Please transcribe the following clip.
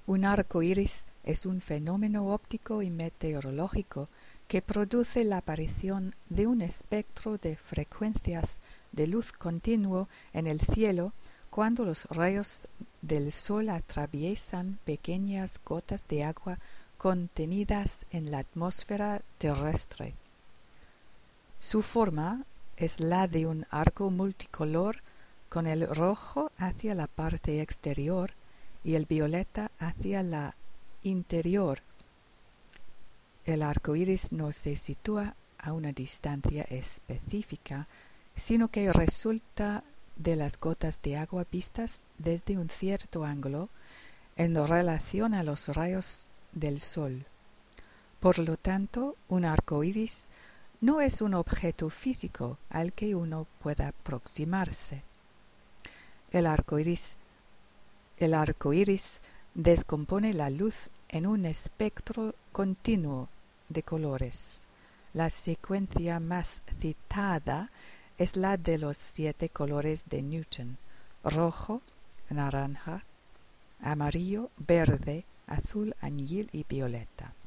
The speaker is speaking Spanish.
Un arco iris es un fenómeno óptico y meteorológico que produce la aparición de un espectro de frecuencias de luz continuo en el cielo cuando los rayos del sol atraviesan pequeñas gotas de agua contenidas en la atmósfera terrestre. Su forma es la de un arco multicolor con el rojo hacia la parte exterior y el violeta hacia la interior. El arco iris no se sitúa a una distancia específica, sino que resulta de las gotas de agua vistas desde un cierto ángulo en relación a los rayos del sol. Por lo tanto, un arco iris no es un objeto físico al que uno pueda aproximarse. El arco iris descompone la luz en un espectro continuo de colores. La secuencia más citada es la de los 7 colores de Newton: rojo, naranja, amarillo, verde, azul, añil y violeta.